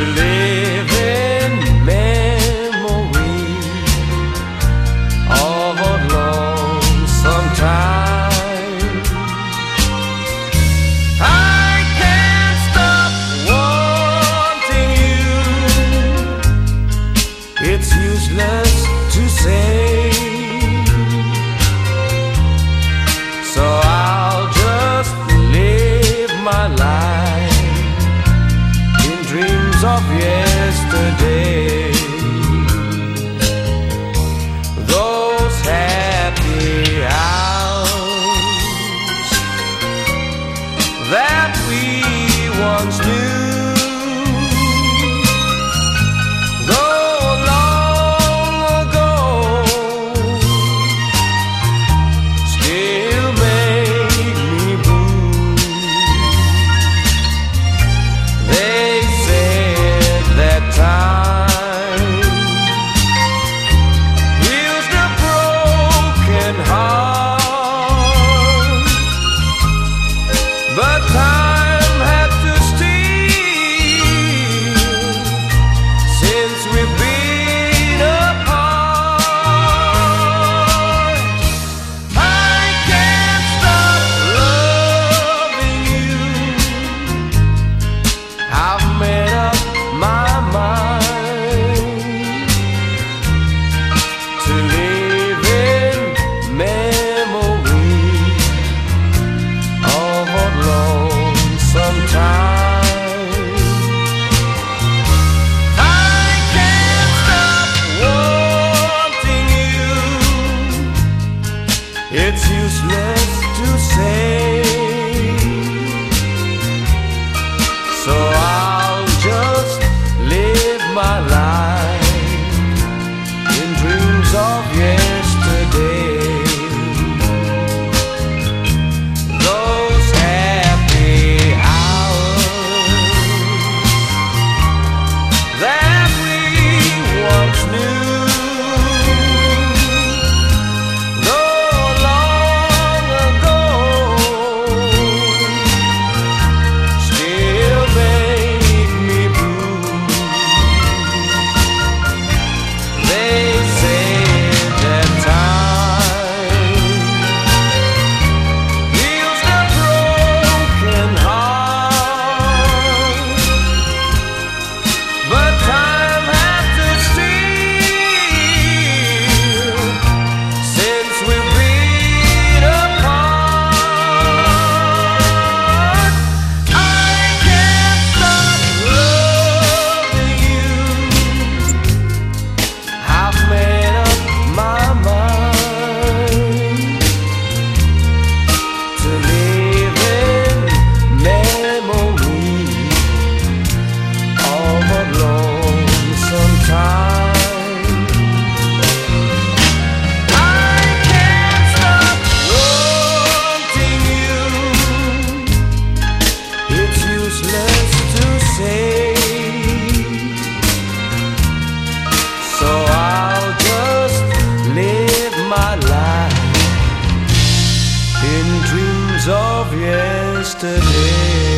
live in memory of a lonesome time. I can't stop wanting you. It's useless to say, so I'll just live my life in dreams of yesterday. Those happy hours that we once knew, though long ago, still make me blue. They said that time heals the broken heart, but time had to steal since we've been apart. I can't stop loving you. I've made up my mind to live in memory of a lonesome time. I can't stop wanting you. It's useless to say, so I'll just live my life in dreams of yesterday. Those happy hours that we once knew, though long ago, still make me blue. They said that time heals the broken heart, but time had to steal since we've been apart. I can't stop loving you. I've made up my mind to live in memory of a lonesome time. I can't stop wanting you. It's useless to say, so I'll just live my life in dreams of yesterday.